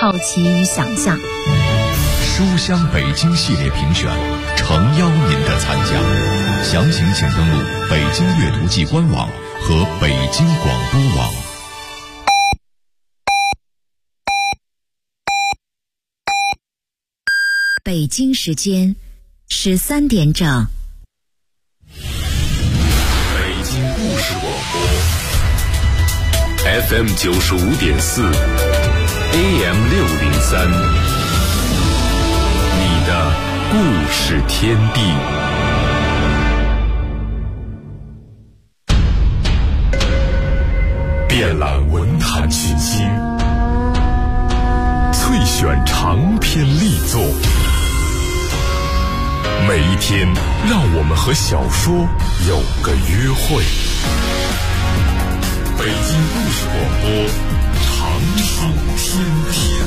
好奇与想象。 书香北京系列评选，诚邀您的参加。详情请登录北京阅读季官网和北京广播网。 北京时间13点整。 北京故事广播 FM 95.4 AM 603，你的故事天地。遍览文坛群星，萃选长篇力作，每一天让我们和小说有个约会。北京故事广播，长寿天地。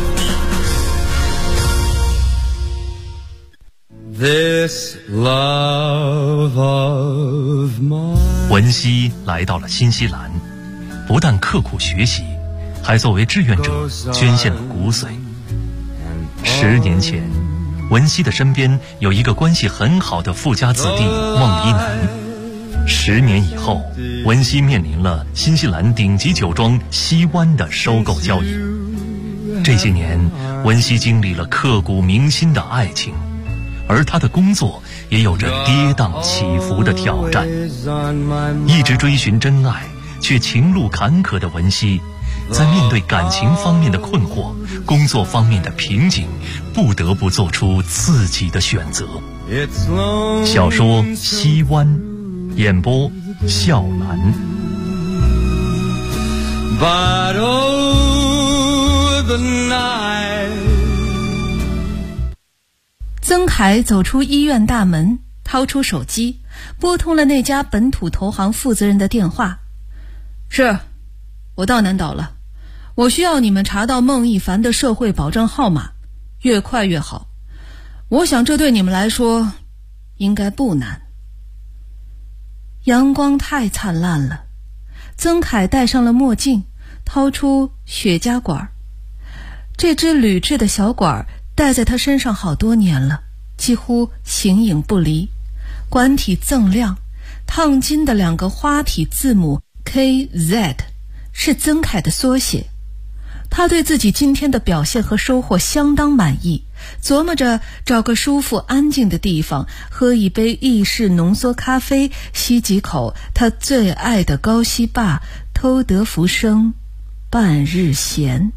This love of mine。 文熙来到了新西兰，不但刻苦学习，还作为志愿者捐献了骨髓。10年前，文熙的身边有一个关系很好的富家子弟孟一楠。10年以后，文熙面临了新西兰顶级酒庄西湾的收购交易。这些年，文熙经历了刻骨铭心的爱情，而他的工作也有着跌宕起伏的挑战。一直追寻真爱却情路坎坷的文熙，在面对感情方面的困惑、工作方面的瓶颈，不得不做出自己的选择。小说《西湾》，演播笑兰。 But oh, the night。 曾凯走出医院大门，掏出手机，拨通了那家本土投行负责人的电话。是，我到南岛了，我需要你们查到孟一凡的社会保障号码，越快越好。我想这对你们来说应该不难。阳光太灿烂了，曾凯戴上了墨镜，掏出雪茄管。这支铝制的小管戴在他身上好多年了，几乎形影不离。管体锃亮，烫金的2个花体字母 KZ 是曾凯的缩写。他对自己今天的表现和收获相当满意，琢磨着找个舒服安静的地方，喝一杯意式浓缩咖啡，吸几口他最爱的高希坝，偷得浮生半日闲。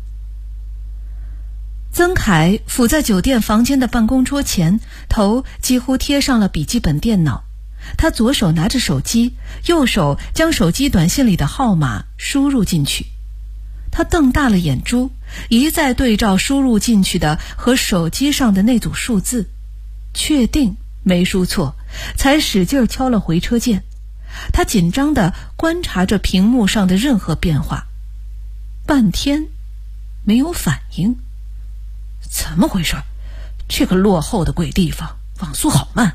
曾凯伏在酒店房间的办公桌前，头几乎贴上了笔记本电脑。他左手拿着手机，右手将手机短信里的号码输入进去。他瞪大了眼珠，一再对照输入进去的和手机上的那组数字，确定没输错，才使劲敲了回车键。他紧张地观察着屏幕上的任何变化，半天没有反应。怎么回事？这个落后的鬼地方，网速好慢。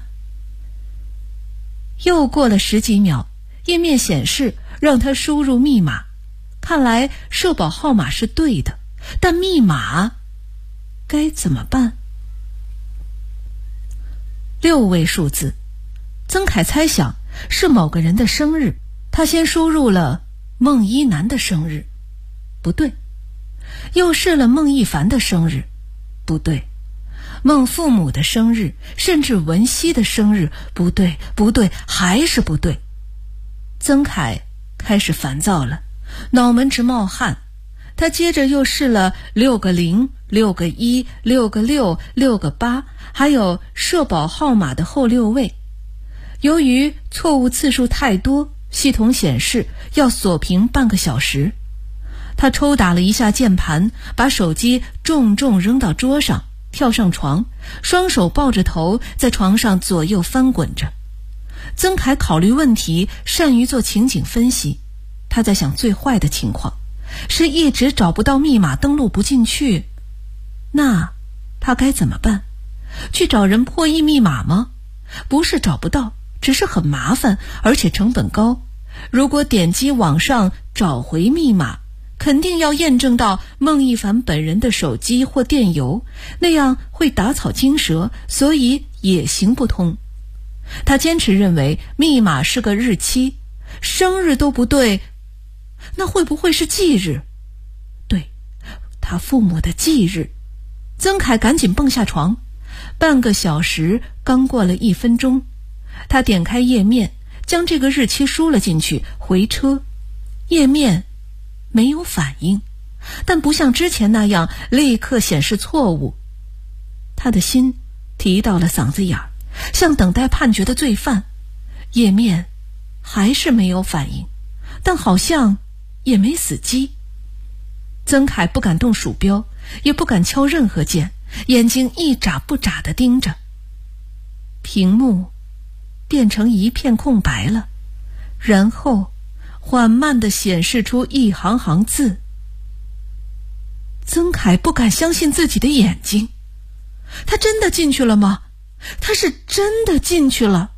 又过了10几秒，页面显示让他输入密码。看来社保号码是对的，但密码该怎么办？6位数字，曾凯猜想是某个人的生日，他先输入了孟一楠的生日，不对，又试了孟一凡的生日，不对，孟父母的生日，甚至文熙的生日，不对，还是不对。曾凯开始烦躁了，脑门直冒汗。他接着又试了6个0、6个1、6个6、6个8，还有社保号码的后6位。由于错误次数太多，系统显示要锁屏半个小时。他抽打了一下键盘，把手机重重扔到桌上，跳上床，双手抱着头在床上左右翻滚着。曾凯考虑问题，善于做情景分析。他在想最坏的情况是一直找不到密码，登录不进去。那他该怎么办？去找人破译密码吗？不是找不到，只是很麻烦，而且成本高。如果点击网上找回密码， 肯定要验证到孟一凡本人的手机或电邮，那样会打草惊蛇，所以也行不通。他坚持认为密码是个日期，生日都不对，那会不会是忌日？对，他父母的忌日。曾凯赶紧蹦下床，半个小时刚过了1分钟，他点开页面，将这个日期输了进去，回车，页面没有反应，但不像之前那样立刻显示错误。他的心提到了嗓子眼儿，像等待判决的罪犯。页面还是没有反应，但好像也没死机。曾凯不敢动鼠标，也不敢敲任何键，眼睛一眨不眨地盯着。屏幕变成一片空白了，然后缓慢地显示出一行行字。曾凯不敢相信自己的眼睛，他真的进去了吗？他是真的进去了。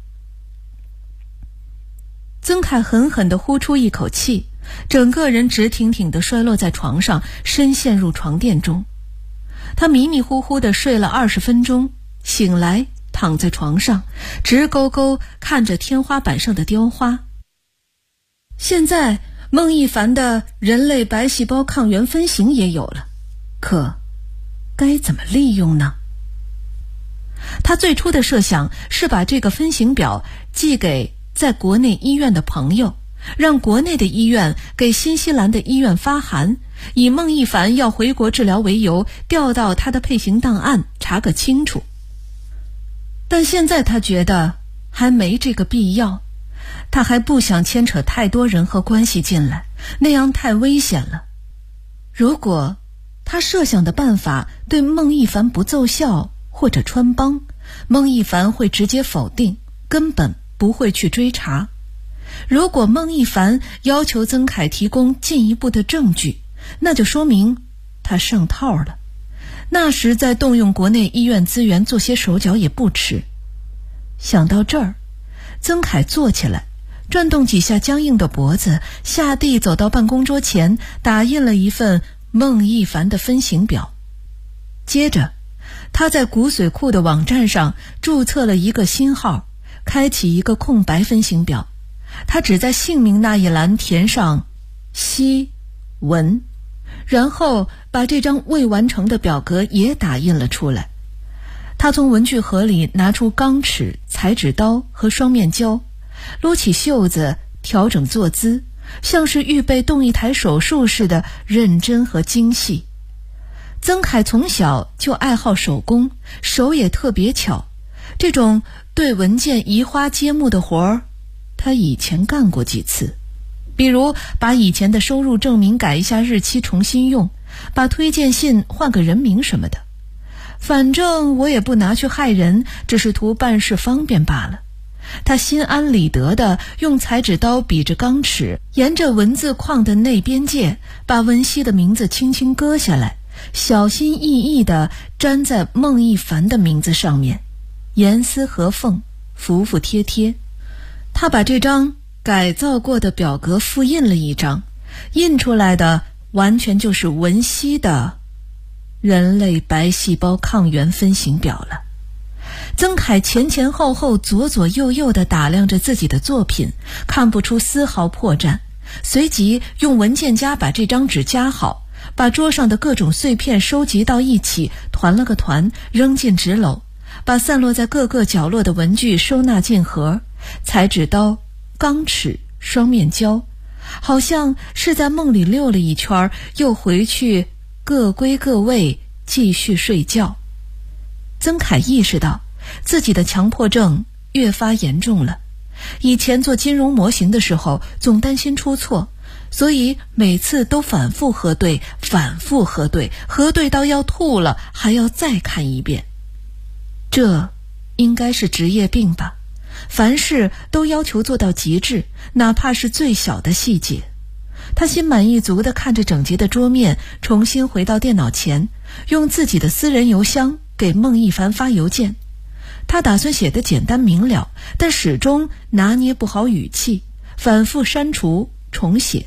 曾凯狠狠地呼出一口气，整个人直挺挺地摔落在床上，深陷入床垫中。他迷迷糊糊地睡了20分钟，醒来躺在床上，直勾勾看着天花板上的雕花。现在孟一凡的人类白细胞抗原分型也有了，可该怎么利用呢？他最初的设想是把这个分型表寄给在国内医院的朋友，让国内的医院给新西兰的医院发函，以孟一凡要回国治疗为由，调到他的配型档案查个清楚。但现在他觉得还没这个必要，他还不想牵扯太多人和关系进来，那样太危险了。如果他设想的办法对孟一凡不奏效或者穿帮，孟一凡会直接否定，根本不会去追查。如果孟一凡要求曾凯提供进一步的证据，那就说明他上套了，那时再动用国内医院资源做些手脚也不迟。想到这儿，曾凯坐起来，转动几下僵硬的脖子，下地走到办公桌前，打印了一份孟一凡的分型表。接着他在骨髓库的网站上注册了一个新号，开启一个空白分型表。他只在姓名那一栏填上西文，然后把这张未完成的表格也打印了出来。他从文具盒里拿出钢尺、裁纸刀和双面胶，撸起袖子，调整坐姿，像是预备动一台手术似的认真和精细。曾凯从小就爱好手工，手也特别巧，这种对文件移花接木的活儿，他以前干过几次。比如把以前的收入证明改一下日期重新用，把推荐信换个人名什么的。反正我也不拿去害人，只是图办事方便罢了。他心安理得地用裁纸刀比着钢尺，沿着文字框的内边界，把文熙的名字轻轻割下来，小心翼翼地粘在孟一凡的名字上面，严丝合缝，服服帖帖。他把这张改造过的表格复印了一张，印出来的完全就是文熙的人类白细胞抗原分型表了。曾凯前前后后左左右右地打量着自己的作品，看不出丝毫破绽，随即用文件夹把这张纸夹好，把桌上的各种碎片收集到一起，团了个团，扔进纸篓，把散落在各个角落的文具收纳进盒，裁纸刀、钢尺、双面胶，好像是在梦里溜了一圈，又回去各归各位，继续睡觉。曾凯意识到自己的强迫症越发严重了。以前做金融模型的时候，总担心出错，所以每次都反复核对，核对到要吐了，还要再看一遍。这应该是职业病吧，凡事都要求做到极致，哪怕是最小的细节。他心满意足地看着整洁的桌面，重新回到电脑前，用自己的私人邮箱给孟一凡发邮件。他打算写得简单明了，但始终拿捏不好语气，反复删除重写，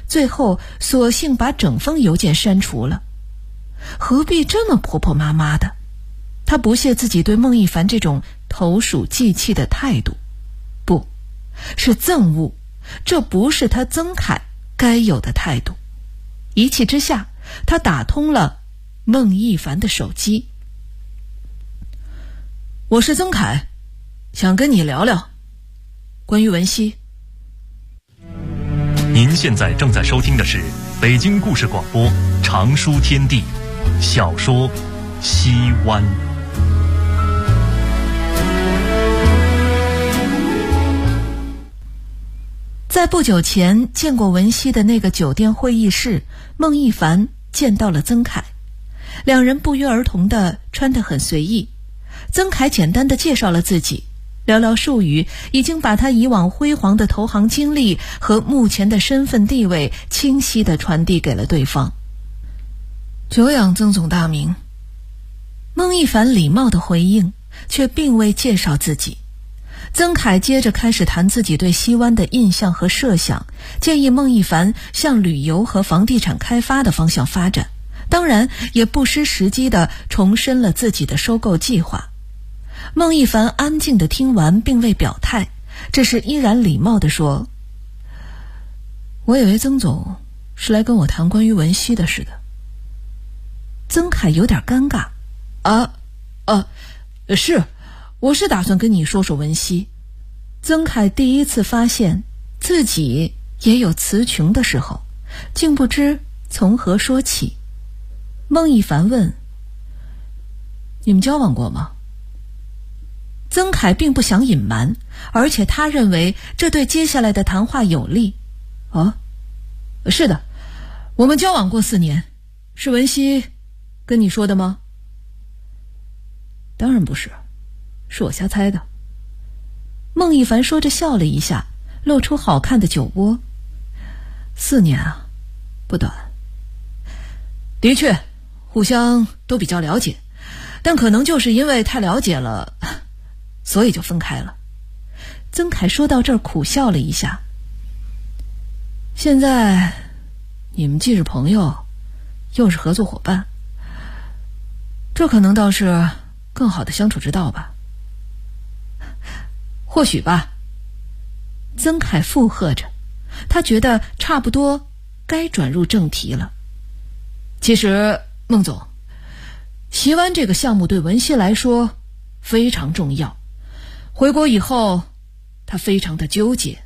最后索性把整封邮件删除了。何必这么婆婆妈妈的？他不屑自己对孟一凡这种投鼠忌器的态度，不，是憎恶，这不是他曾凯该有的态度。一气之下，他打通了孟一凡的手机。我是曾凯，想跟你聊聊关于文熙。 您现在正在收听的是北京故事广播长书天地小说《西湾》。在不久前见过文熙的那个酒店会议室，孟一凡见到了曾凯，两人不约而同地穿得很随意。曾凯简单地介绍了自己，寥寥数语已经把他以往辉煌的投行经历和目前的身份地位清晰地传递给了对方。久仰曾总大名。孟一凡礼貌地回应，却并未介绍自己。曾凯接着开始谈自己对西湾的印象和设想，建议孟一凡向旅游和房地产开发的方向发展，当然也不失时机地重申了自己的收购计划。孟一凡安静地听完，并未表态，只是依然礼貌地说：我以为曾总是来跟我谈关于文熙的事的。曾凯有点尴尬。是，我是打算跟你说说文熙。曾凯第一次发现自己也有词穷的时候，竟不知从何说起。孟一凡问：你们交往过吗？曾凯并不想隐瞒，而且他认为这对接下来的谈话有利。是的，我们交往过4年。是文熙跟你说的吗？当然不是，是我瞎猜的。孟一凡说着笑了一下，露出好看的酒窝。4年啊，不短。的确，互相都比较了解，但可能就是因为太了解了，所以就分开了。曾凯说到这儿苦笑了一下。现在你们既是朋友，又是合作伙伴，这可能倒是更好的相处之道吧。或许吧。曾凯附和着，他觉得差不多该转入正题了。其实孟总，西湾这个项目对文熙来说非常重要，回国以后他非常的纠结。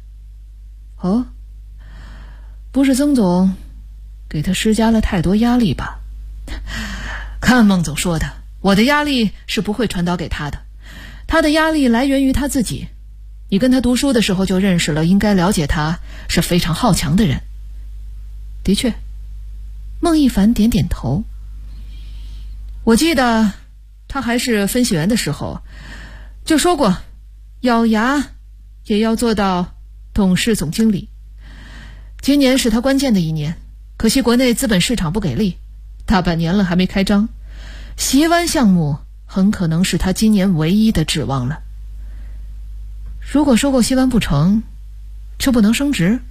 不是曾总给他施加了太多压力吧？看孟总说的，我的压力是不会传导给他的，他的压力来源于他自己。你跟他读书的时候就认识了，应该了解他是非常好强的人。的确。孟一凡点点头。我记得他还是分析员的时候就说过，咬牙也要做到董事总经理。今年是他关键的一年，可惜国内资本市场不给力，大半年了还没开张，西湾项目很可能是他今年唯一的指望了。如果收购西湾不成，就不能升职。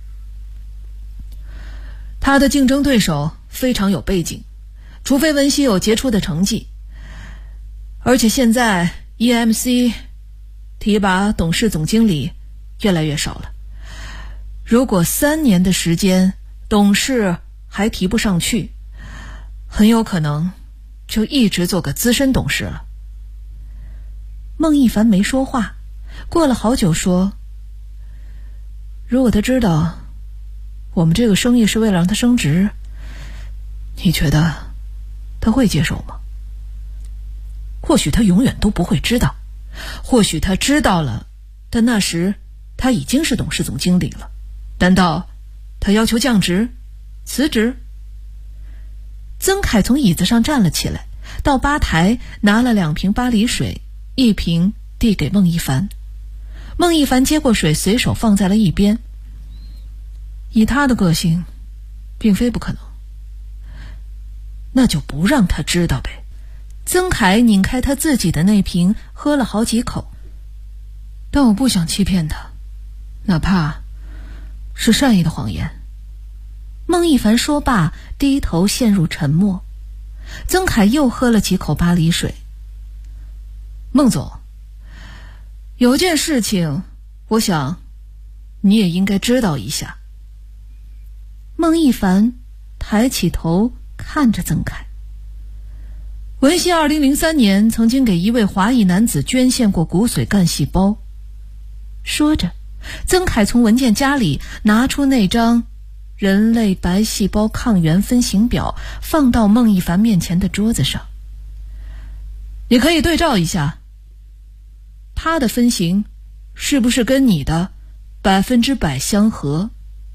他的竞争对手非常有背景，除非文熙有杰出的成绩。而且现在 EMC 提拔董事总经理越来越少了，如果3年的时间董事还提不上去，很有可能就一直做个资深董事了。孟一凡没说话，过了好久说：如果他知道我们这个生意是为了让他升职，你觉得他会接受吗？或许他永远都不会知道，或许他知道了，但那时他已经是董事总经理了。难道他要求降职、辞职？曾凯从椅子上站了起来，到吧台拿了2瓶巴黎水，1瓶递给孟一凡。孟一凡接过水，随手放在了一边。以他的个性，并非不可能。那就不让他知道呗。曾凯拧开他自己的那瓶，喝了好几口。但我不想欺骗他，哪怕是善意的谎言。 孟一凡说罢，低头陷入沉默。曾凯又喝了几口巴黎水。孟总，有件事情，我想你也应该知道一下。孟一凡抬起头看着曾凯。文熙2003年曾经给一位华裔男子捐献过骨髓干细胞。说着，曾凯从文件夹里拿出那张人类白细胞抗原分型表，放到孟一凡面前的桌子上。你可以对照一下，他的分型是不是跟你的100%相合？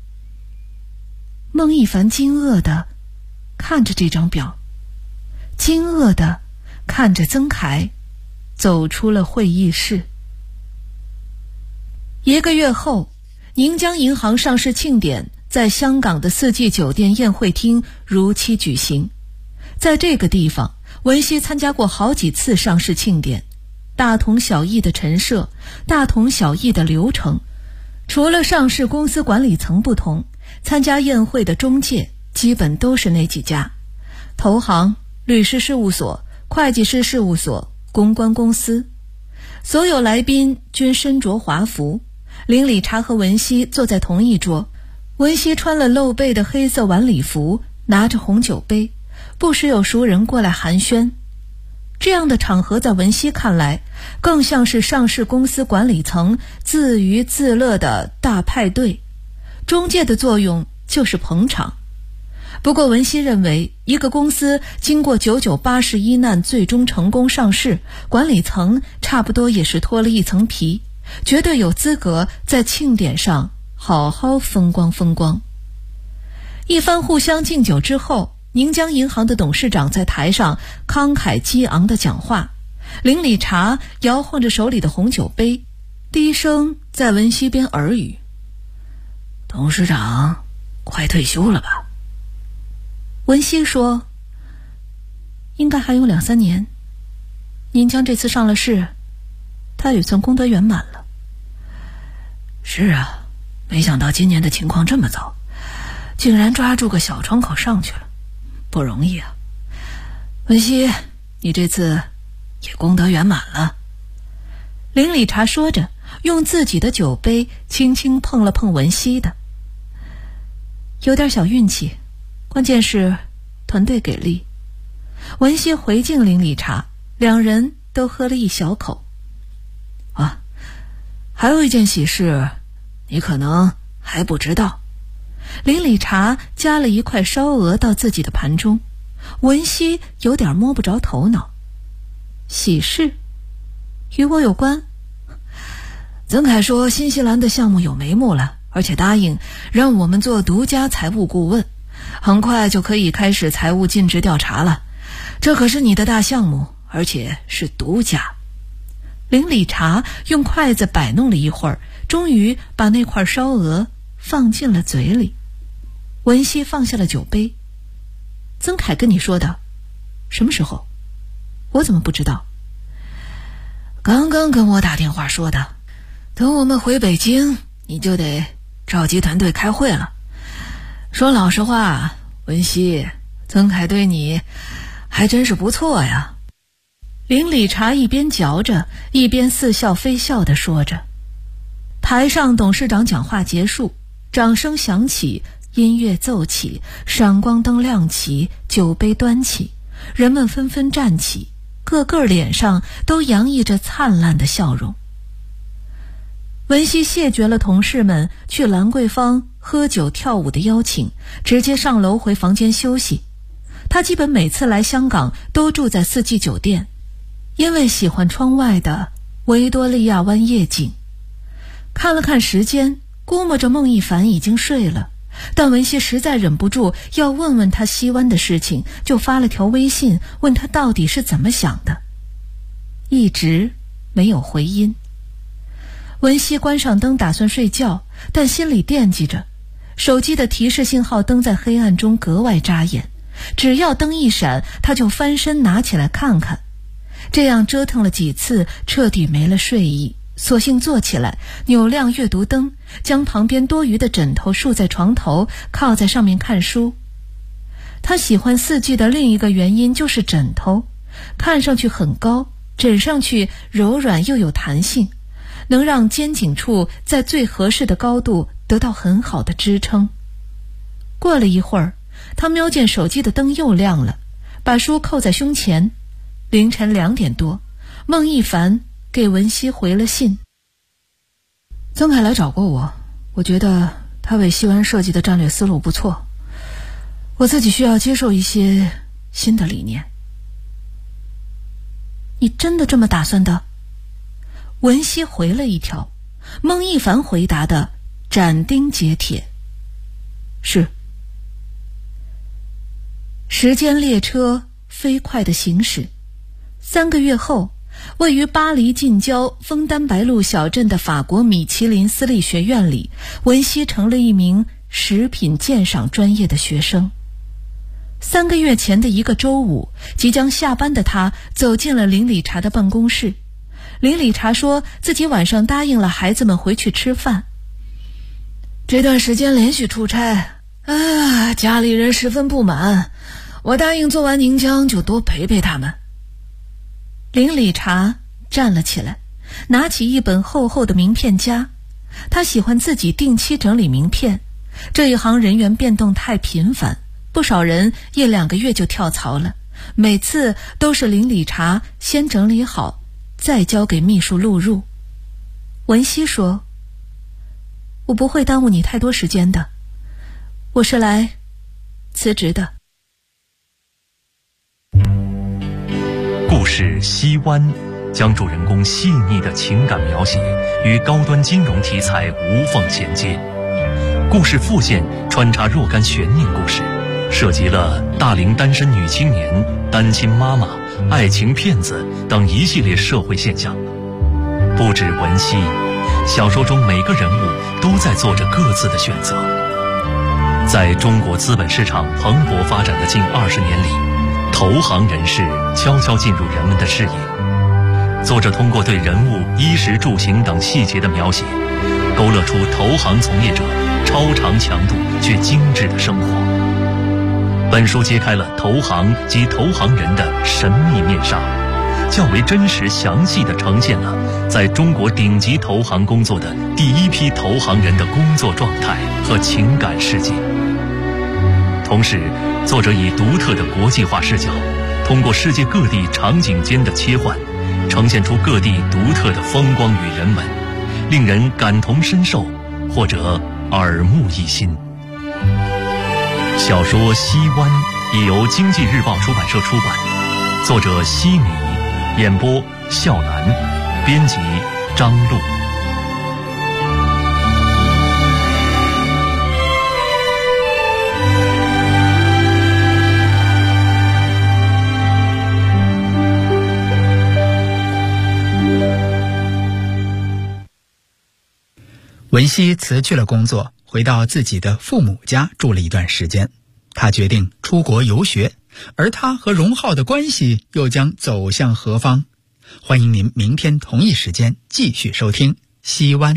孟一凡惊愕地看着这张表，惊愕地看着曾凯走出了会议室。1个月后，宁江银行上市庆典在香港的四季酒店宴会厅如期举行。在这个地方，文熙参加过好几次上市庆典，大同小异的陈设，大同小异的流程。除了上市公司管理层不同，参加宴会的中介基本都是那几家：投行、律师事务所、会计师事务所、公关公司。所有来宾均身着华服，林理查和文熙坐在同一桌。文熙穿了露背的黑色晚礼服，拿着红酒杯，不时有熟人过来寒暄。这样的场合在文熙看来，更像是上市公司管理层自娱自乐的大派对，中介的作用就是捧场。不过文熙认为，一个公司经过9981难最终成功上市，管理层差不多也是脱了一层皮，绝对有资格在庆典上好好风光风光。一番互相敬酒之后，宁江银行的董事长在台上慷慨激昂地讲话，林理查摇晃着手里的红酒杯，低声在文熙边耳语：董事长快退休了吧？文熙说：应该还有2-3年。宁江这次上了市，他也算功德圆满了。是啊，没想到今年的情况这么糟，竟然抓住个小窗口上去了，不容易啊。文熙，你这次也功德圆满了。林理查说着，用自己的酒杯轻轻碰了碰文熙的。有点小运气，关键是团队给力。文熙回敬林理查，两人都喝了一小口。啊，还有一件喜事，你可能还不知道。林理查夹了一块烧鹅到自己的盘中，文熙有点摸不着头脑。喜事？与我有关？曾凯说新西兰的项目有眉目了，而且答应让我们做独家财务顾问，很快就可以开始财务尽职调查了。这可是你的大项目，而且是独家。林理查用筷子摆弄了一会儿，终于把那块烧鹅放进了嘴里。文熙放下了酒杯。曾凯跟你说的？什么时候？我怎么不知道？刚刚跟我打电话说的。等我们回北京，你就得召集团队开会了。说老实话，文熙，曾凯对你还真是不错呀。林理查一边嚼着，一边似笑非笑地说着。台上董事长讲话结束，掌声响起，音乐奏起，闪光灯亮起，酒杯端起，人们纷纷站起，个个脸上都洋溢着灿烂的笑容。文熙谢绝了同事们去兰桂坊喝酒跳舞的邀请，直接上楼回房间休息。他基本每次来香港都住在四季酒店，因为喜欢窗外的维多利亚湾夜景。看了看时间，估摸着孟一凡已经睡了，但文熙实在忍不住要问问他西湾的事情，就发了条微信问他到底是怎么想的，一直没有回音。文熙关上灯打算睡觉，但心里惦记着，手机的提示信号灯在黑暗中格外扎眼，只要灯一闪，他就翻身拿起来看看。这样折腾了几次，彻底没了睡意， 索性坐起来，扭亮阅读灯，将旁边多余的枕头竖在床头，靠在上面看书。他喜欢四季的另一个原因就是枕头，看上去很高，枕上去柔软又有弹性，能让肩颈处在最合适的高度得到很好的支撑。过了一会儿，他瞄见手机的灯又亮了，把书扣在胸前。凌晨2点多，孟一凡给文熙回了信。曾凯来找过我觉得他为西湾设计的战略思路不错，我自己需要接受一些新的理念。你真的这么打算的？文熙回了一条，孟一凡回答的斩钉截铁。是。时间列车飞快地行驶，3个月后，位于巴黎近郊枫丹白露小镇的法国米其林私立学院里，文熙成了一名食品鉴赏专业的学生。3个月前的一个周五，即将下班的他走进了林理查的办公室。林理查说自己晚上答应了孩子们回去吃饭。这段时间连续出差家里人十分不满，我答应做完宁江就多陪陪他们。林理查站了起来，拿起一本厚厚的名片夹。他喜欢自己定期整理名片，这一行人员变动太频繁，不少人1-2个月就跳槽了，每次都是林理查先整理好，再交给秘书录入。文熙说，我不会耽误你太多时间的，我是来辞职的。 故事《西湾》将主人公细腻的情感描写与高端金融题材无缝衔接。故事副线穿插若干悬念故事，涉及了大龄单身女青年、单亲妈妈、爱情骗子等一系列社会现象。不止文熙，小说中每个人物都在做着各自的选择。在中国资本市场蓬勃发展的近20年里，投行人士悄悄进入人们的视野。作者通过对人物衣食住行等细节的描写，勾勒出投行从业者超长强度却精致的生活。本书揭开了投行及投行人的神秘面纱，较为真实详细地呈现了在中国顶级投行工作的第一批投行人的工作状态和情感世界。同时，作者以独特的国际化视角，通过世界各地场景间的切换，呈现出各地独特的风光与人文，令人感同身受或者耳目一新。小说《西湾》已由经济日报出版社出版，作者西米，演播笑兰，编辑张璐。 文熙辞去了工作，回到自己的父母家住了一段时间。他决定出国游学，而他和荣浩的关系又将走向何方？欢迎您明天同一时间继续收听《西湾》。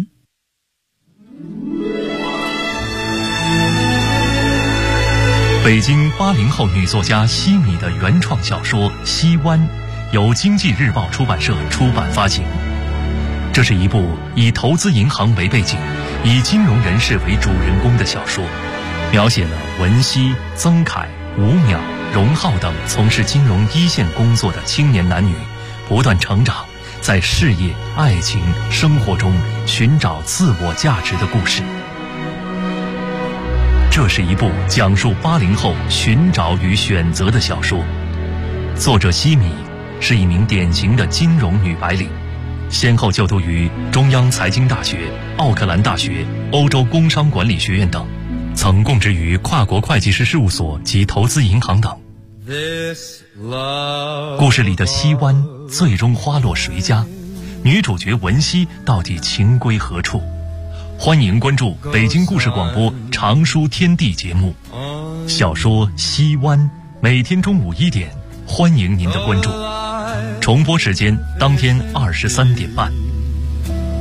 北京80后女作家西米的原创小说《西湾》，由经济日报出版社出版发行。这是一部以投资银行为背景，以金融人士为主人公的小说，描写了文熙、曾凯、吴淼、荣浩等从事金融一线工作的青年男女不断成长，在事业、爱情、生活中寻找自我价值的故事。这是一部讲述80后寻找与选择的小说。作者西米是一名典型的金融女白领，先后就读于中央财经大学、奥克兰大学、欧洲工商管理学院等，曾供职于跨国会计师事务所及投资银行等。故事里的西湾最终花落谁家？女主角文熙到底情归何处？欢迎关注北京故事广播长书天地节目，小说《西湾》，每天中午1点，欢迎您的关注。重播时间当天23点半。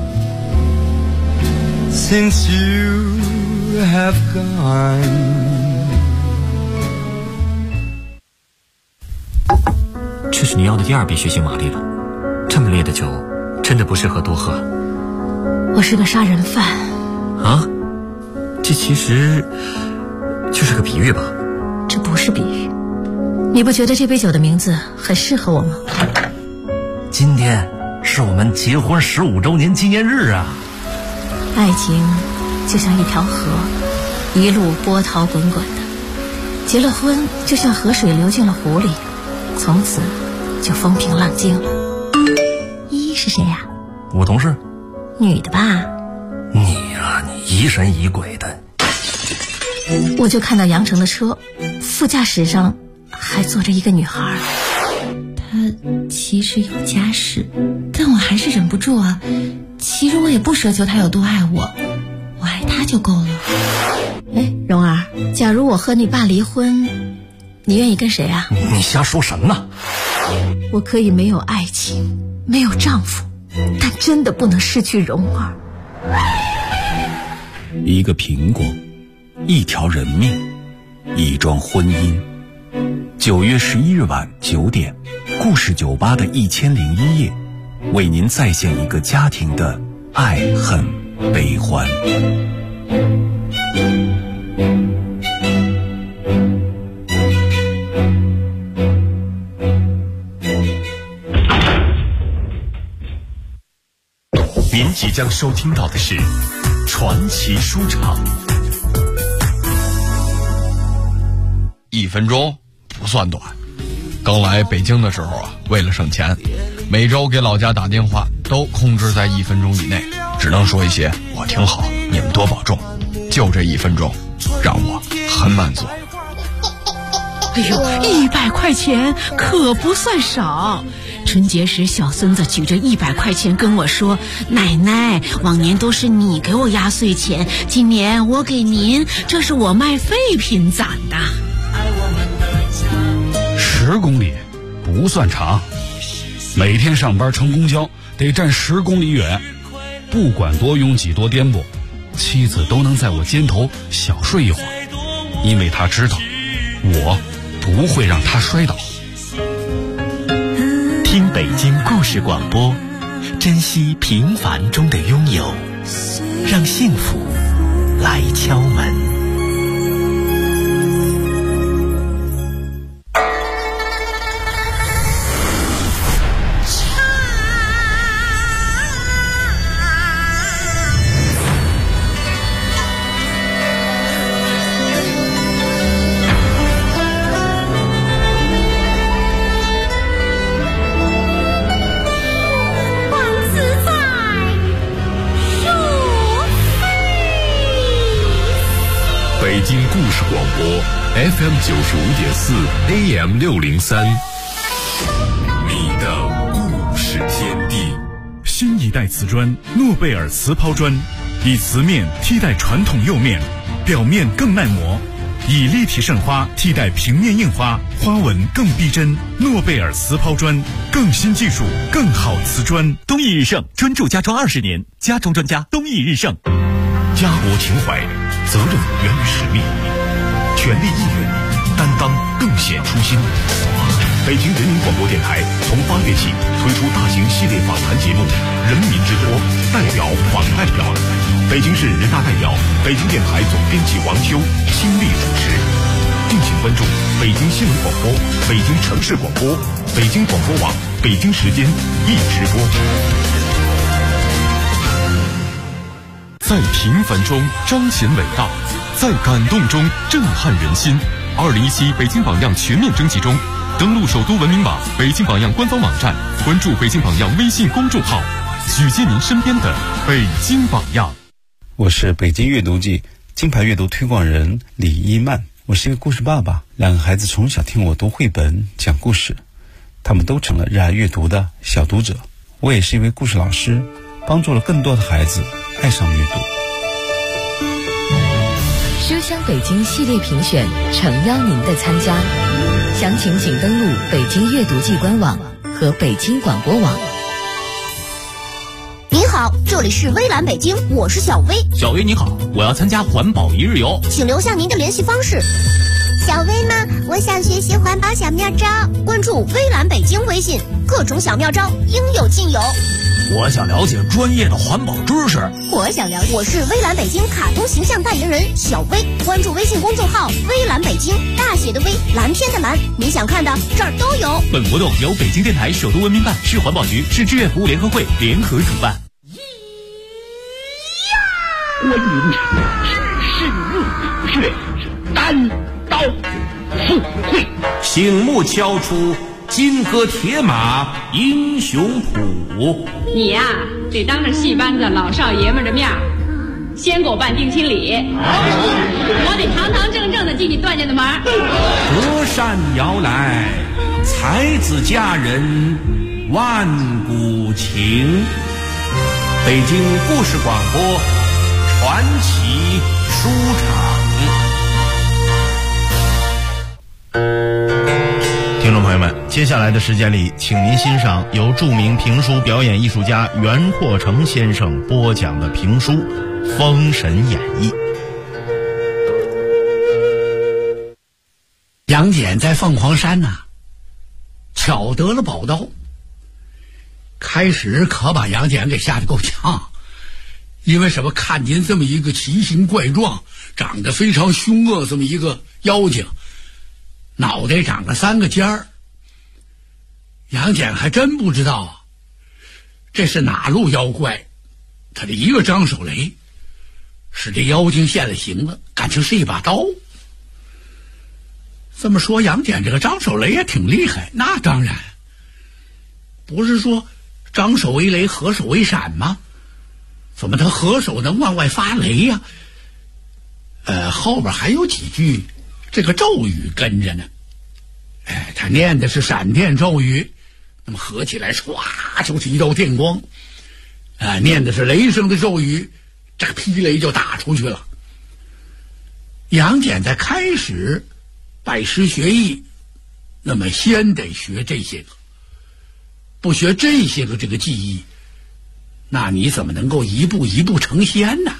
since you have gone. 这是你要的第2杯血腥玛丽了，这么烈的酒真的不适合多喝。 我是个杀人犯啊？这其实就是个比喻吧？ 这不是比喻。你不觉得这杯酒的名字很适合我吗？ 今天是我们结婚15周年纪念日啊！ 爱情就像一条河，一路波涛滚滚的。结了婚就像河水流进了湖里，从此就风平浪静了。依依是谁呀？ 我同事。 女的吧？ 你呀，你疑神疑鬼的。 我就看到杨成的车，副驾驶上还坐着一个女孩。她其实有家室，但我还是忍不住啊。其实我也不奢求她有多爱我，我爱她就够了。哎，蓉儿，假如我和你爸离婚，你愿意跟谁啊？ 你瞎说什么呢？ 我可以没有爱情，没有丈夫，但真的不能失去蓉儿。 一个苹果，一条人命，一桩婚姻。9月11日晚9点，故事酒吧的1001夜，为您再现一个家庭的爱恨悲欢。 您即将收听到的是传奇书场。 1分钟不算短。刚来北京的时候啊，为了省钱，每周给老家打电话都控制在1分钟以内，只能说一些我挺好，你们多保重。就这1分钟，让我很满足。 哎呦，100块钱可不算少。春节时，小孙子举着100块钱跟我说：“奶奶，往年都是你给我压岁钱，今年我给您，这是我卖废品攒的。 ”10公里不算长，每天上班乘公交得站10公里远，不管多拥挤多颠簸，妻子都能在我肩头小睡一会儿，因为她知道我不会让她摔倒。 听北京故事广播，珍惜平凡中的拥有，让幸福来敲门。 北京故事广播 FM 95.4 AM 603，你的故事天地。 新一代瓷砖诺贝尔瓷抛砖，以瓷面替代传统釉面，表面更耐磨，以立体渗花替代平面印花，花纹更逼真。诺贝尔瓷抛砖，更新技术，更好瓷砖。 东义日盛，专注家装20年，家装专家东义日盛。 家国情怀，责任源于使命，全力以赴，担当更显初心。北京人民广播电台从8月起推出大型系列访谈节目《人民之播》，代表访代表。北京市人大代表、北京电台总编辑王秋亲力主持。敬请关注北京新闻广播、北京城市广播、北京广播网、北京时间一直播。 在平凡中彰显伟大，在感动中震撼人心。2017北京榜样全面征集中，登录首都文明网、北京榜样官方网站，关注北京榜样微信公众号，举荐您身边的北京榜样。 我是北京阅读季金牌阅读推广人李一曼，我是一个故事爸爸，2个孩子从小听我读绘本讲故事，他们都成了热爱阅读的小读者。我也是一位故事老师，帮助了更多的孩子爱上阅读。 书香北京系列评选诚邀您的参加，详情请登录北京阅读季官网和北京广播网。 你好，这里是微蓝北京，我是小薇。 小薇你好，我要参加环保一日游， 请留下您的联系方式。 小薇呢？我想学习环保小妙招， 关注微蓝北京微信，各种小妙招应有尽有。 我想了解专业的环保知识。 我是微蓝北京卡通形象代言人小薇，关注微信公众号微蓝北京，大写的微，蓝天的蓝，你想看的这儿都有。 本活动由北京电台首都文明办、市环保局、市志愿服务联合会联合主办。 观音是入血单刀赴会， 醒目敲出金戈铁马英雄谱。 你呀，得当着戏班子老少爷们的面先给我办定亲礼，我得堂堂正正的进你段家的门。 隔山摇来，才子佳人万古情。北京故事广播传奇书场。 听众朋友们，接下来的时间里，请您欣赏由著名评书表演艺术家袁阔成先生播讲的评书《封神演义》。 杨戬在凤凰山巧得了宝刀，开始可把杨戬给吓得够呛。因为什么？看见这么一个奇形怪状、长得非常凶恶这么一个妖精，脑袋长了3个尖儿。杨戬还真不知道这是哪路妖怪，他的一个张手雷使这妖精现了形了，感情是一把刀。这么说，杨戬这个张手雷也挺厉害。那当然，不是说张手为雷，合手为闪吗？怎么他合手能往外发雷呀？后边还有几句这个咒语跟着呢。他念的是闪电咒语，那么合起来唰就是一道电光。念的是雷声的咒语，这个霹雷就打出去了。杨戬在开始拜师学艺，那么先得学这些个，不学这些个这个技艺，那你怎么能够一步一步成仙呢？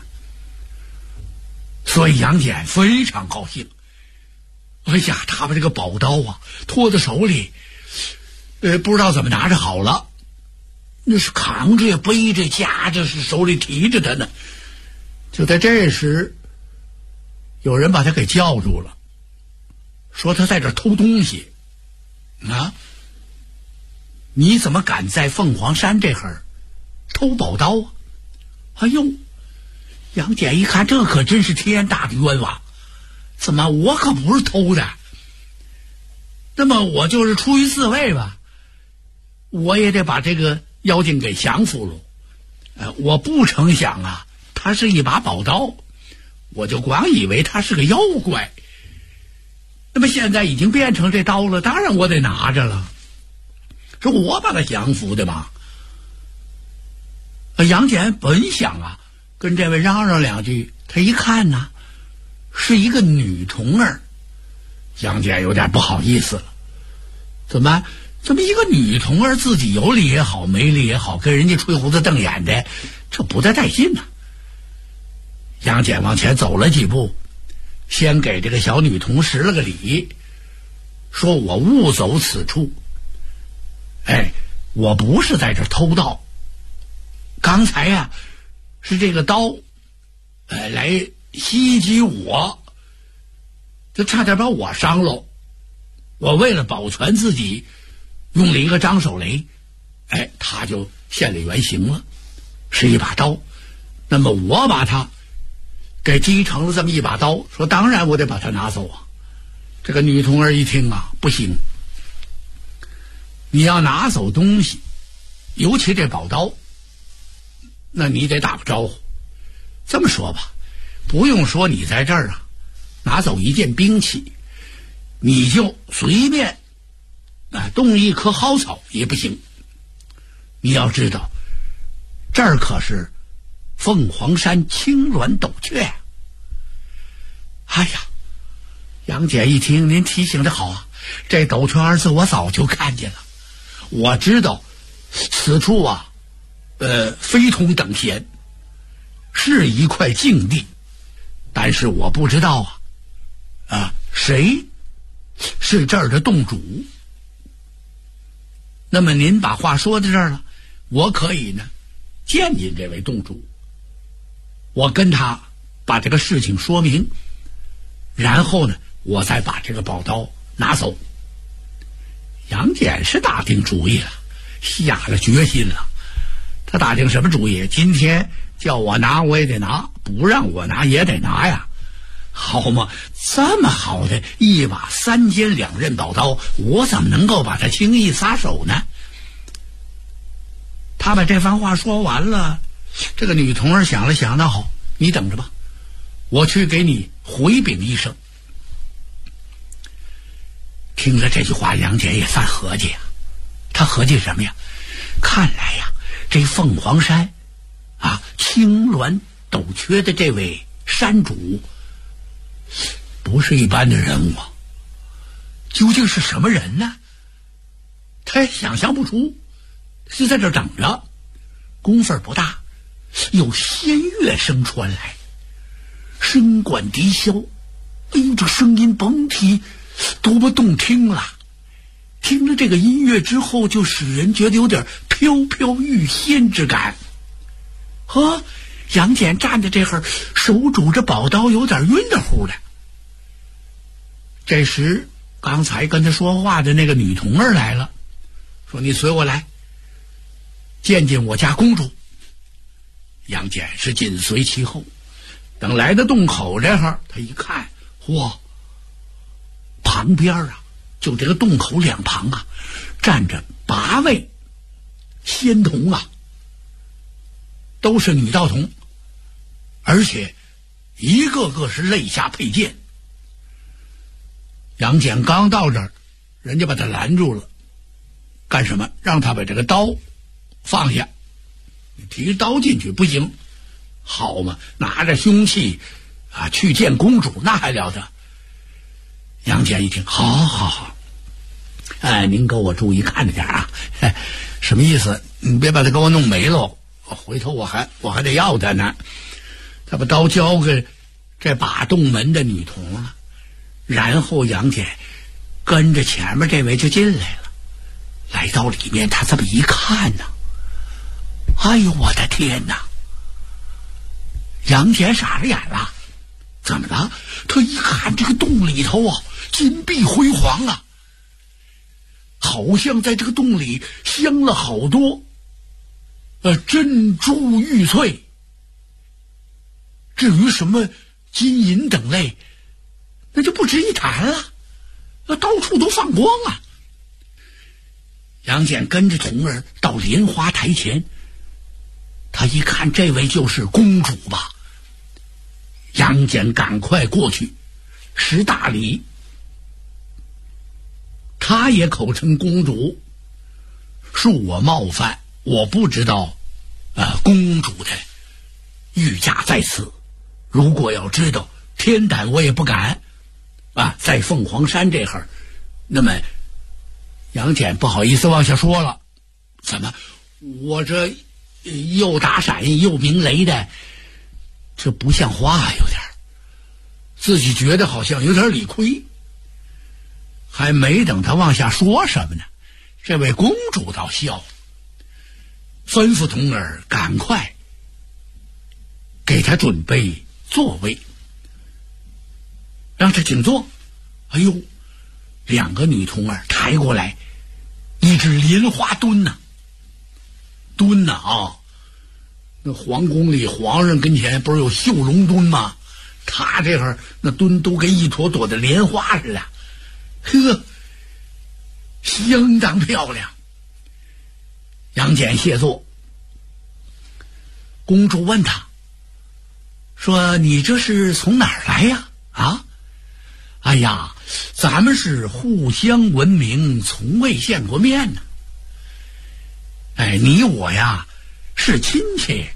所以杨戬非常高兴。哎呀，他把这个宝刀托在手里，不知道怎么拿着好了，那是扛着呀、背着、夹着，是手里提着的呢。就在这时，有人把他给叫住了，说他在这偷东西啊！你怎么敢在凤凰山这会儿偷宝刀啊？哎呦，杨戬一看，这可真是天大的冤枉！怎么我可不是偷的？那么我就是出于自卫吧，我也得把这个妖精给降服了。我不成想他是一把宝刀，我就光以为他是个妖怪。那么现在已经变成这刀了，当然我得拿着了。是我把他降服的嘛。杨戬本想跟这位嚷嚷两句，他一看是一个女童儿，杨戬有点不好意思了。怎么这么一个女童儿，自己有理也好，没理也好，跟人家吹胡子瞪眼的，这不太带劲杨戬往前走了几步，先给这个小女童施了个礼，说我误走此处，我不是在这偷盗，刚才是这个刀来袭击我，就差点把我伤了。我为了保全自己，用了一个张手雷，他就现了原形了，是一把刀。那么我把他给击成了这么一把刀，说当然我得把它拿走这个女童儿一听不行，你要拿走东西，尤其这宝刀，那你得打个招呼。这么说吧，不用说你在这儿拿走一件兵器，你就随便动一棵蒿草也不行。你要知道，这儿可是凤凰山青鸾斗雀。哎呀，杨戬一听您提醒的好这斗雀二字我早就看见了，我知道此处非同等闲，是一块净地，但是我不知道谁是这儿的洞主。那么您把话说到这儿了，我可以呢见见这位洞主，我跟他把这个事情说明，然后呢我再把这个宝刀拿走。杨戬是打定主意了，下了决心了。他打定什么主意？今天叫我拿我也得拿，不让我拿也得拿呀。好嘛，这么好的一把3尖2刃宝刀，我怎么能够把它轻易撒手呢？他把这番话说完了，这个女童儿想了想，那好，你等着吧，我去给你回禀一声。听了这句话，杨戬也算合计啊。他合计什么呀？看来呀，这凤凰山青鸾斗缺的这位山主不是一般的人物啊。究竟是什么人呢？他也想象不出，就在这等着。功夫不大，有仙乐声传来，声管笛箫，哎呦，这声音甭提多么动听了。听了这个音乐之后，就使人觉得有点飘飘欲仙之感。杨戬站在这会儿，手拄着宝刀，有点晕的乎的。这时刚才跟他说话的那个女童儿来了，说你随我来见见我家公主。杨戬是紧随其后，等来到洞口这会儿，他一看，哇，旁边就这个洞口两旁站着8位仙童都是女道童，而且一个个是肋下佩剑。杨戬刚到这儿，人家把他拦住了，干什么？让他把这个刀放下，你提着刀进去不行。好嘛，拿着凶器去见公主，那还了得。杨戬一听，好，您给我注意看着点什么意思？你别把他给我弄没了，回头我还得要他呢。他把刀交给这把洞门的女童了，然后杨戬跟着前面这位就进来了。来到里面，他这么一看哎呦我的天哪！杨戬傻了眼了，怎么了？他一看这个洞里头金碧辉煌好像在这个洞里镶了好多珍珠玉翠。至于什么金银等类，那就不值一谈了，到处都放光杨戬跟着童儿到莲花台前，他一看这位就是公主吧。杨戬赶快过去施大礼，他也口称公主，恕我冒犯，我不知道公主的御驾在此，如果要知道，天胆我也不敢在凤凰山这会儿。那么杨戬不好意思往下说了，怎么我这又打闪又鸣雷的，这不像话，有点自己觉得好像有点理亏。还没等他往下说什么呢，这位公主倒笑，吩咐童儿赶快给他准备座位，让他请坐。哎呦，2个女童儿抬过来一只莲花墩那皇宫里皇上跟前不是有绣龙墩吗？他这会儿那墩都跟一坨坨的莲花似的，相当漂亮。杨戬谢座，公主问他说：“你这是从哪儿来呀？”哎呀，咱们是互相闻名，从未见过面呢。你我呀是亲戚。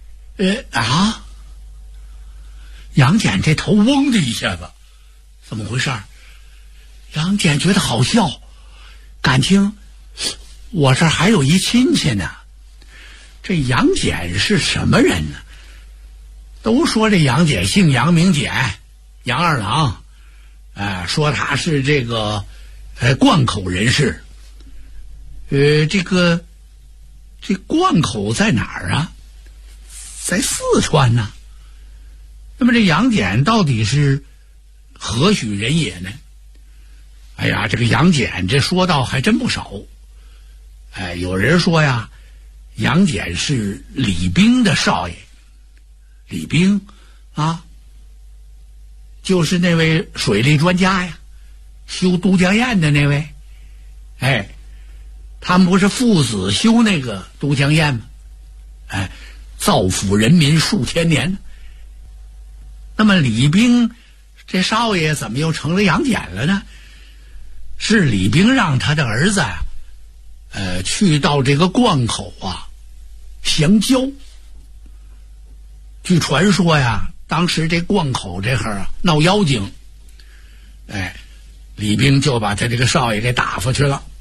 杨戬这头嗡的一下子，怎么回事？杨戬觉得好笑，感情我这儿还有一亲戚呢。 这杨戬是什么人呢？都说这杨戬姓杨名戬，杨二郎，说他是这个灌口人士。这灌口在哪儿啊？在四川呢。那么这杨戬到底是何许人也呢？哎呀，这个杨戬这说道还真不少。有人说呀，杨戬是李冰的少爷。李冰啊，就是那位水利专家呀，修都江堰的那位。他们不是父子修那个都江堰吗？造福人民数千年。那么李冰这少爷怎么又成了杨戬了呢？是李冰让他的儿子啊，去到这个灌口啊降交。据传说呀，当时这灌口这会儿啊闹妖精，李冰就把他这个少爷给打发去了。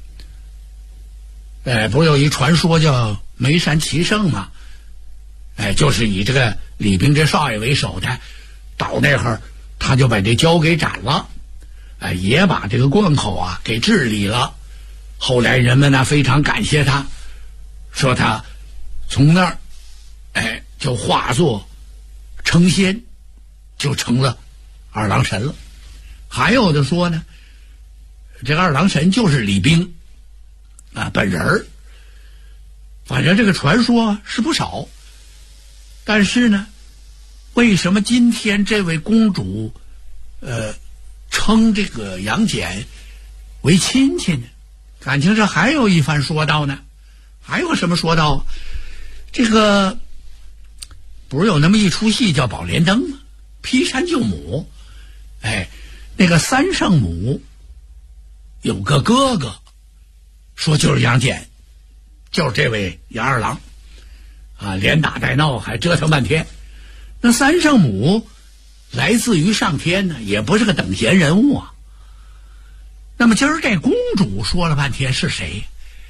不是有一传说叫梅山齐胜吗？就是以这个李冰这少爷为首的，到那会儿他就把这交给斩了，也把这个灌口啊给治理了。后来人们呢非常感谢他，说他从那儿就化作成仙，就成了二郎神了。还有的说呢，这个二郎神就是李冰本人儿。反正这个传说是不少。但是呢，为什么今天这位公主称这个杨戬为亲戚呢？感情这还有一番说道呢。还有什么说道？这个不是有那么一出戏叫《宝莲灯》吗？劈山救母。那个三圣母有个哥哥，说就是杨戬，就是这位杨二郎连打带闹还折腾半天。那三圣母来自于上天呢，也不是个等闲人物啊。那么今儿这公主说了半天是谁？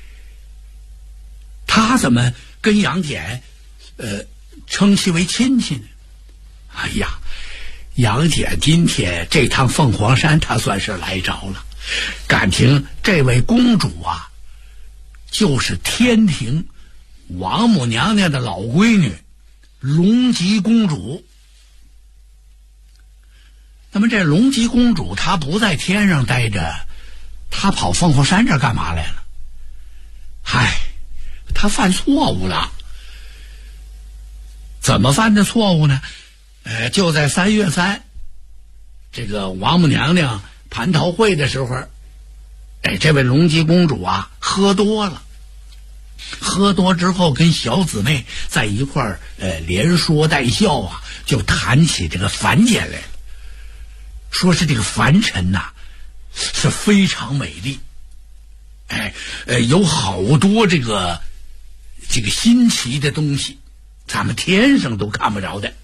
她怎么跟杨戬称其为亲戚呢？哎呀，杨戬今天这趟凤凰山他算是来着了。感情这位公主啊，就是天庭王母娘娘的老闺女龙吉公主。那么这龙吉公主她不在天上待着，她跑凤凰山这儿干嘛来了？她犯错误了。怎么犯的错误呢？就在3月3，这个王母娘娘蟠桃会的时候，这位龙吉公主啊喝多了。喝多之后跟小姊妹在一块儿连说带笑啊，就谈起这个凡间来了。说是这个凡尘呐是非常美丽，有好多这个新奇的东西，咱们天上都看不着的。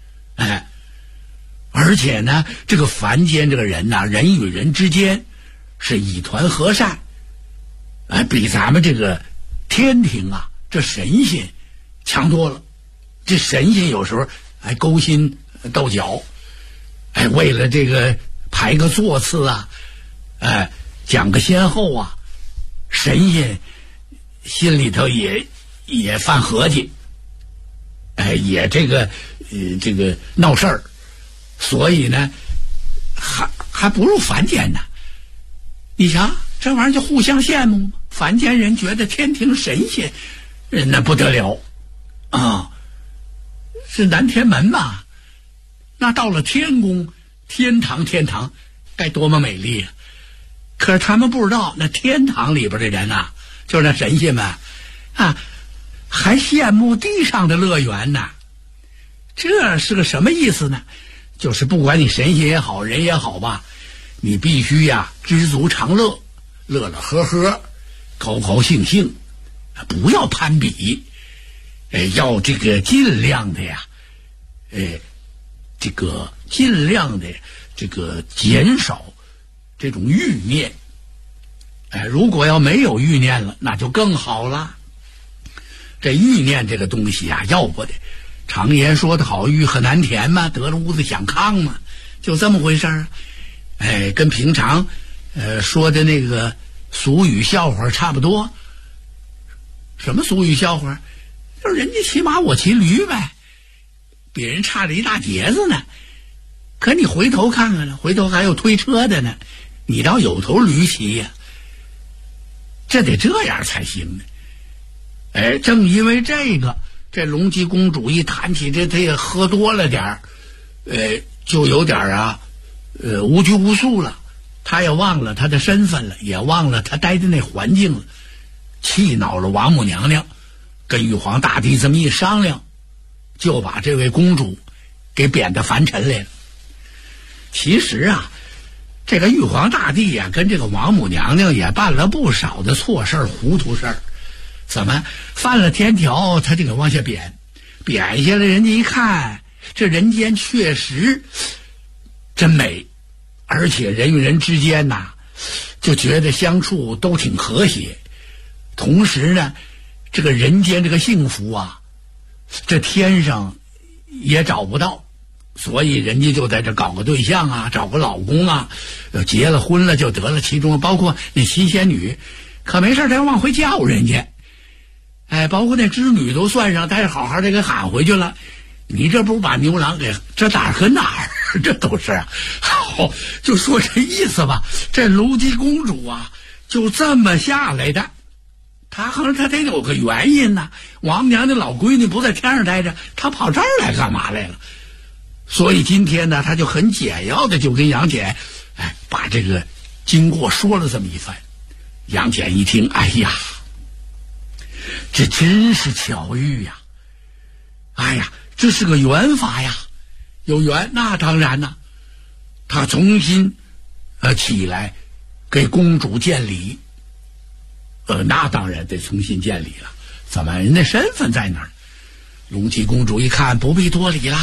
而且呢，这个凡间这个人呐，人与人之间是一团和善，比咱们这个天庭啊这神仙强多了。这神仙有时候还勾心斗角，为了这个排个座次啊，讲个先后啊，神仙心里头也犯合计，也这个闹事儿。所以呢还不如凡间呢。你瞧这玩意儿就互相羡慕嘛。凡间人觉得天庭神仙那不得了啊，是南天门嘛。那到了天宫天堂该多么美丽啊。可是他们不知道，那天堂里边的人啊，就是那神仙们啊，还羡慕地上的乐园呢。这是个什么意思呢？就是不管你神仙也好人也好吧，你必须呀知足常乐，乐乐呵呵，高高兴兴，不要攀比，要这个尽量的呀，尽量的减少这种欲念。如果要没有欲念了，那就更好了。 这欲念这个东西啊，要不得。常言说得好，欲壑难填嘛，得了屋子想炕嘛，就这么回事儿。跟平常说的那个俗语笑话差不多。什么俗语笑话？就是人家骑马我骑驴呗，比人差着一大截子呢。可你回头看看了，回头还有推车的呢，你倒有头驴骑呀，这得这样才行呢。正因为这个，这隆基公主一谈起这，她也喝多了点儿，就有点无拘无束了。她也忘了她的身份了，也忘了她待的那环境了，气恼了王母娘娘，跟玉皇大帝这么一商量，就把这位公主给贬到凡尘来了。其实啊，这个玉皇大帝呀，跟这个王母娘娘也办了不少的错事儿、糊涂事儿。怎么犯了天条，他就给往下贬，贬下来，人家一看，这人间确实真美，而且人与人之间呐，就觉得相处都挺和谐。同时呢，这个人间这个幸福啊，这天上也找不到，所以人家就在这搞个对象啊，找个老公啊，结了婚了就得了。其中包括那七仙女，可没事他往回叫人家。包括那织女都算上，但是好好的给喊回去了。你这不是把牛郎给这哪儿和哪儿？这都是好，就说这意思吧。这隆基公主啊，就这么下来的。她得有个原因呢。王母娘的老闺女不在天上待着，她跑这儿来干嘛来了？所以今天呢，她就很简要的就跟杨戬，把这个经过说了这么一番。杨戬一听，哎呀，这真是巧遇呀！哎呀，这是个缘法呀，有缘那当然呐。他重新起来给公主见礼，那当然得重新见礼了。怎么人的身份在哪儿？隆基公主一看，不必多礼了。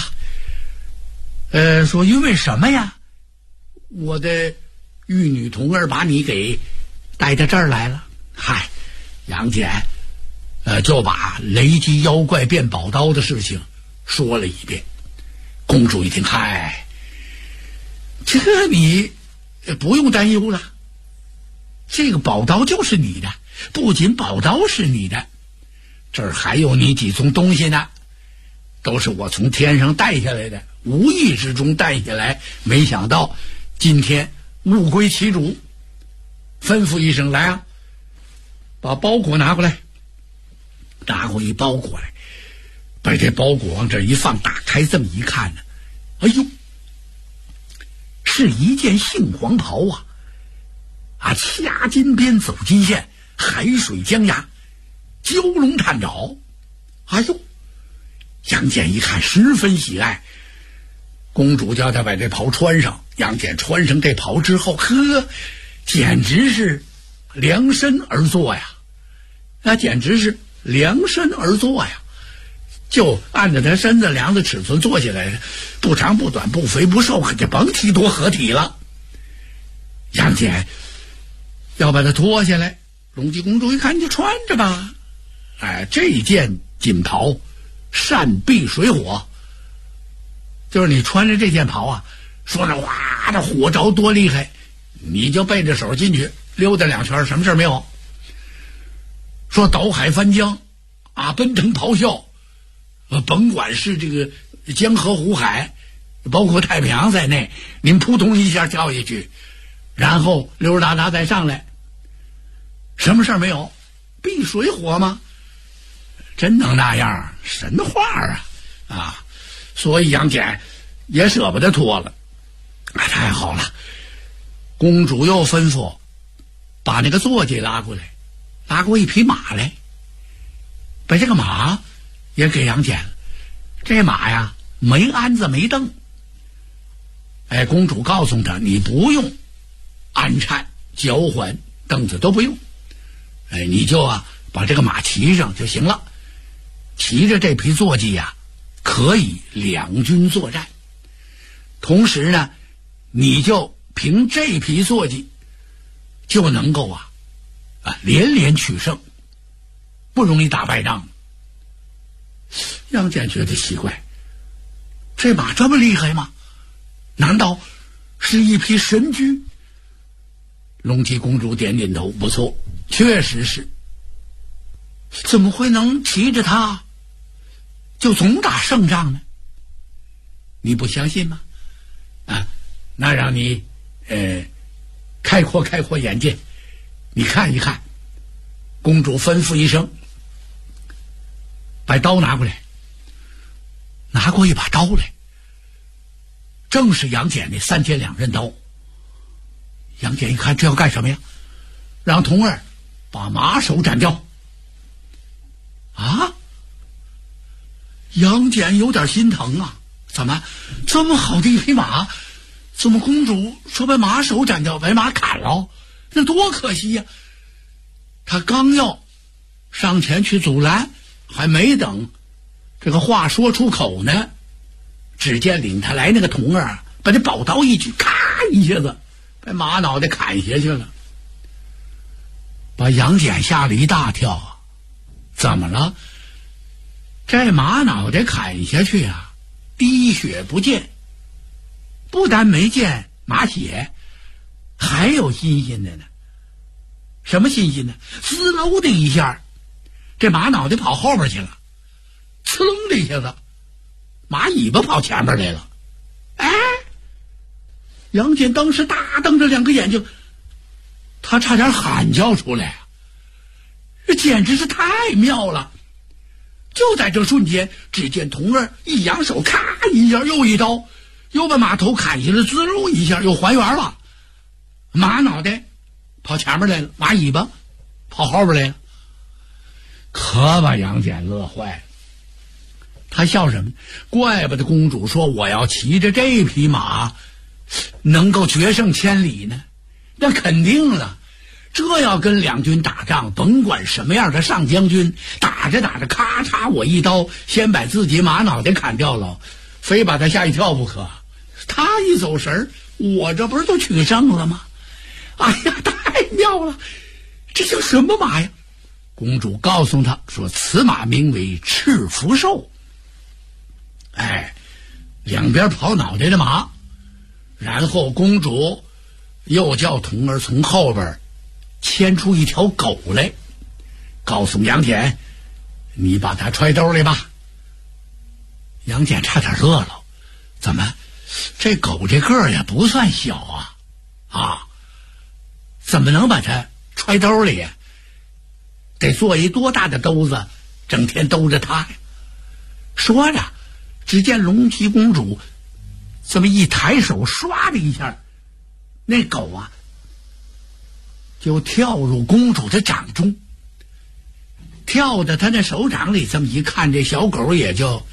说因为什么呀？我的玉女童儿把你给带到这儿来了。嗨，杨戬就把雷击妖怪变宝刀的事情说了一遍。公主一听，嗨，这你不用担忧了，这个宝刀就是你的，不仅宝刀是你的，这儿还有你几宗东西呢，都是我从天上带下来的，无意之中带下来，没想到今天物归其主。吩咐一声，来啊，把包裹拿过来。拿过一包裹来，把这包裹往这一放，打开这么一看呢，哎呦，是一件杏黄袍啊，掐金边走金线，海水江崖，蛟龙探爪。哎呦，杨戬一看十分喜爱，公主叫他把这袍穿上。杨戬穿上这袍之后，呵，简直是量身而作呀，那简直是量身而作呀，就按照他身子量的尺寸做下来，不长不短，不肥不瘦，可就甭提多合体了。杨戬要把它脱下来，隆基公主一看，你就穿着吧。这件锦袍善避水火，就是你穿着这件袍啊，说着哇，这火着多厉害，你就背着手进去溜达两圈，什么事没有。说倒海翻江啊，奔腾咆哮，甭管是这个江河湖海，包括太平洋在内，您扑通一下跳下去，然后溜溜达达再上来，什么事没有？避水火吗？真能那样？神话啊！所以杨戬也舍不得脱了。太好了！公主又吩咐把那个坐骑拉过来，拉过一匹马来，把这个马也给杨戬了。这马呀，没鞍子没蹬。公主告诉他，你不用鞍颤、脚环、凳子都不用，你就把这个马骑上就行了。骑着这匹坐骑呀，可以两军作战。同时呢，你就凭这匹坐骑就能够连连取胜，不容易打败仗。 杨戬觉得奇怪，这马这么厉害吗？难道是一匹神驹？龙姬公主点点头，不错，确实是。怎么会能骑着它就总打胜仗呢？你不相信吗？啊，那让你开阔开阔眼界，你看一看。公主吩咐一声，把刀拿过来。拿过一把刀来，正是杨戬那3尖2刃刀。杨戬一看，这要干什么呀？让童儿把马首斩掉。啊！杨戬有点心疼啊，怎么这么好的一匹马，怎么公主说把马首斩掉，把马砍了？那多可惜呀！他刚要上前去阻拦，还没等这个话说出口呢，只见领他来那个童儿把这宝刀一举，咔一下子把马脑袋砍下去了，把杨戬吓了一大跳啊！怎么了？这马脑袋砍下去啊，滴血不见，不但没见马血，还有新鲜的呢。什么新鲜呢？滋溜的一下，这马脑袋跑后边去了，呲楞的一下子，马尾巴跑前面来了。哎，杨戬当时大瞪着2个眼睛，他差点喊叫出来啊！这简直是太妙了！就在这瞬间，只见童儿一扬手，咔一下又一刀，又把马头砍下来，滋溜一下又还原了。马脑袋跑前面来了，马尾巴跑后边来了，可把杨戬乐坏了。他笑什么？怪不得公主说我要骑着这匹马能够决胜千里呢。那肯定了，这要跟2军打仗，甭管什么样的上将军，打着打着咔嚓我一刀，先把自己马脑袋砍掉了，非把他吓一跳不可。他一走神，我这不是就取胜了吗？哎呀，太妙了！这叫什么马呀？公主告诉他说，此马名为赤福寿。哎，两边跑脑袋的马。然后公主又叫童儿从后边牵出一条狗来，告诉杨戬，你把它揣兜里吧。杨戬差点乐了，怎么这狗这个也不算小啊，怎么能把它揣兜里呀？得做一多大的兜子，整天兜着它呀？说着，只见龙姬公主这么一抬手，唰的一下，那狗啊就跳入公主的掌中，跳到她那手掌里，这么一看，这小狗也就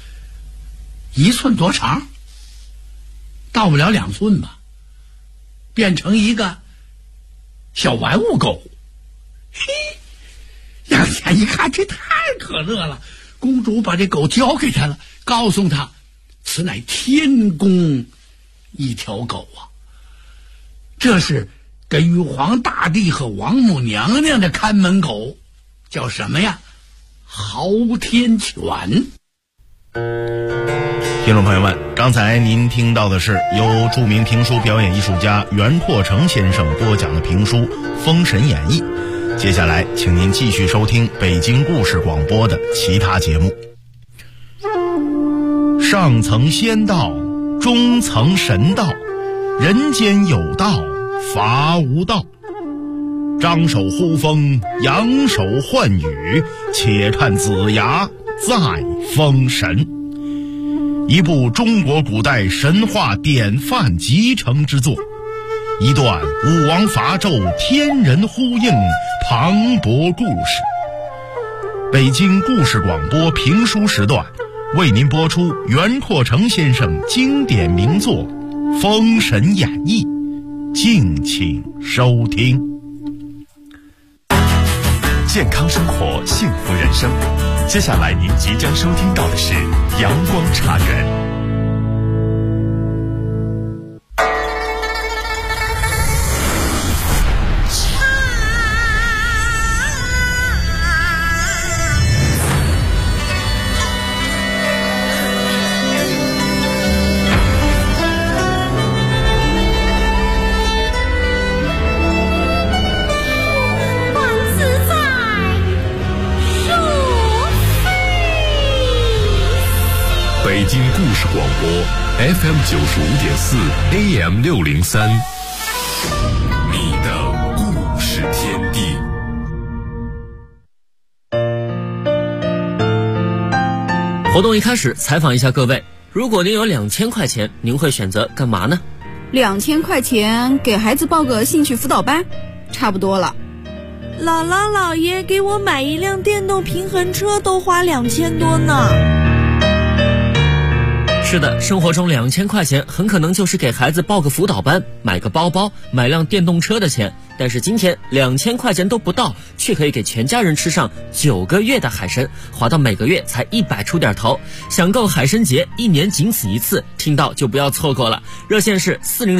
1寸多长，到不了2寸吧，变成一个小玩物狗。嘿，杨戬一看，这太可乐了。公主把这狗交给他了，告诉他此乃天宫一条狗啊，这是给玉皇大帝和王母娘娘的看门狗，叫什么呀？昊天犬。 听众朋友们，刚才您听到的是由著名评书表演艺术家袁阔成先生播讲的评书《封神演义》。接下来请您继续收听北京故事广播的其他节目。上层仙道，中层神道，人间有道，法无道。张手呼风，扬手唤雨，且看子牙再封神。一部中国古代神话典范集成之作，一段武王伐纣天人呼应磅礴故事。北京故事广播评书时段为您播出袁阔成先生经典名作《封神演义》，敬请收听。 健康生活，幸福人生。接下来您即将收听到的是阳光茶园。 北京故事广播 FM 95.4 AM 603，你的故事天地。 活动一开始，采访一下各位，如果您有2000块钱，您会选择干嘛呢 ？2000块钱给孩子报个兴趣辅导班，差不多了。 姥姥姥爷给我买一辆电动平衡车都花2000多呢。 是的，生活中2000块钱很可能就是给孩子报个辅导班、买个包包、买辆电动车的钱。但是今天2000块钱都不到，却可以给全家人吃上9个月的海参，花到每个月才100出点头。享购海参节，1年仅此一次，听到就不要错过了。热线是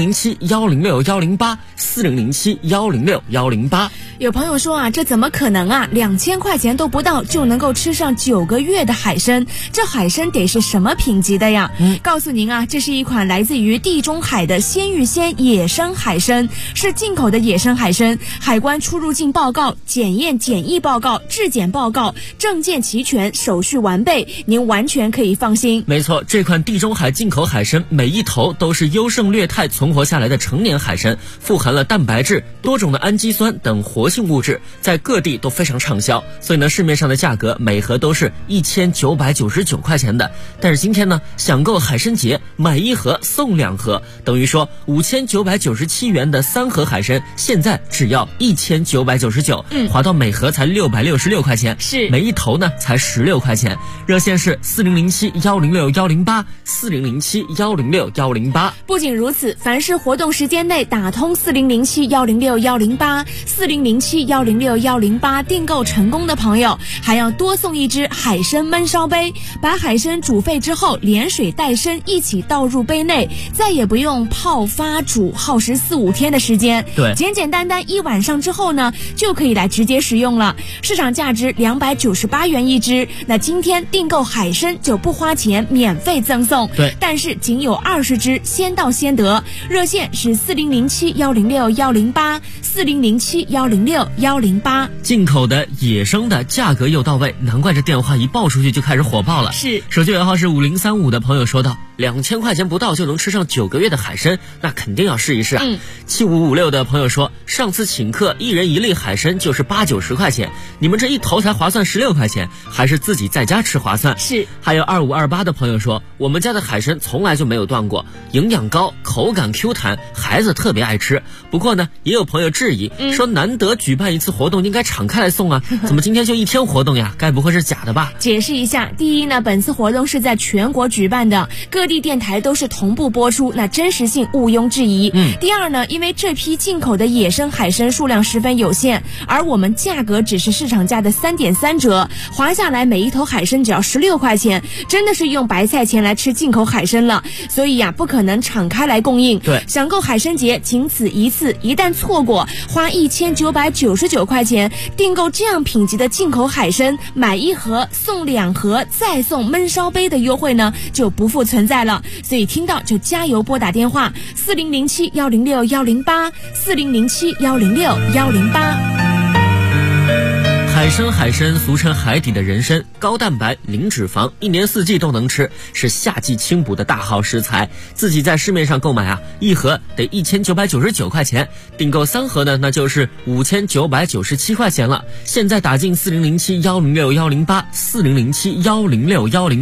4007-106-108，4007-106-108。 有朋友说啊，这怎么可能啊？2000块钱都不到就能够吃上9个月的海参，这海参得是什么品级的呀？告诉您啊，这是一款来自于地中海的鲜芋仙野生海参，是进口的野生海参，海关出入境报告、检验检疫报告、质检报告，证件齐全，手续完备，您完全可以放心。 没错，这款地中海进口海参每一头都是优胜劣汰存活下来的成年海参，富含了蛋白质、多种的氨基酸等活性物质，在各地都非常畅销，所以呢，市面上的价格每盒都是1999块钱的。但是今天呢，享购海参节，买1盒送2盒，等于说5997元的3盒海参，现在只要1999，划到每盒才666块钱， 是每一头呢才16块钱。热线是4007-106-108，4007-106-108。 不仅如此，凡是活动时间内打通4007-106-108， 4007-106-108订购成功的朋友，还要多送一只海参焖烧杯，把海参煮沸之后，连水带参一起倒入杯内，再也不用泡发煮，耗时4-5天的时间。 对， 简简单单1晚上之后呢，就可以来直接食用了。市场价值298元一只，那今天订购海参就不花钱，免费赠送。 对， 但是仅有20只，先到先得。热线是4007-106-108， 4007-106-108。 进口的、野生的，价格又到位，难怪这电话一报出去就开始火爆了。 是， 手机尾号是5035的朋友说道：2000块钱不到就能吃上9个月的海参，那肯定要试一试啊。7556的朋友说，上次请客1人1粒海参就是80-90块钱，你们这一头才划算16块钱，还是自己在家吃划算。 是。 还有2528的朋友说，我们家的海参从来就没有断过，营养高，口感 Q 弹，孩子特别爱吃。不过呢，也有朋友质疑，说难得举办一次活动，应该敞开来送啊，怎么今天就1天活动呀？该不会是假的吧？ 解释一下，第一呢，本次活动是在全国举办的，各地电台都是同步播出，那真实性毋庸置疑。第二呢，因为这批进口的野生海参数量十分有限，而我们价格只是市场价的3.3折，划下来每一头海参只要16块钱，真的是用白菜钱来吃进口海参了，所以不可能敞开来供应。 对， 享购海参节仅此一次，一旦错过，花1999块钱订购这样品级的进口海参，买1盒送2盒，再送焖烧杯的优惠呢，就不复存在了。所以听到就加油拨打电话4007-106-108， 4007-106-108。 海参俗称海底的人参，高蛋白零脂肪，1年4季都能吃，是夏季清补的大好食材。自己在市面上购买啊，1盒得1999块钱，订购3盒呢，那就是5997块钱了。现在打进4007-106-108，4007-106-108。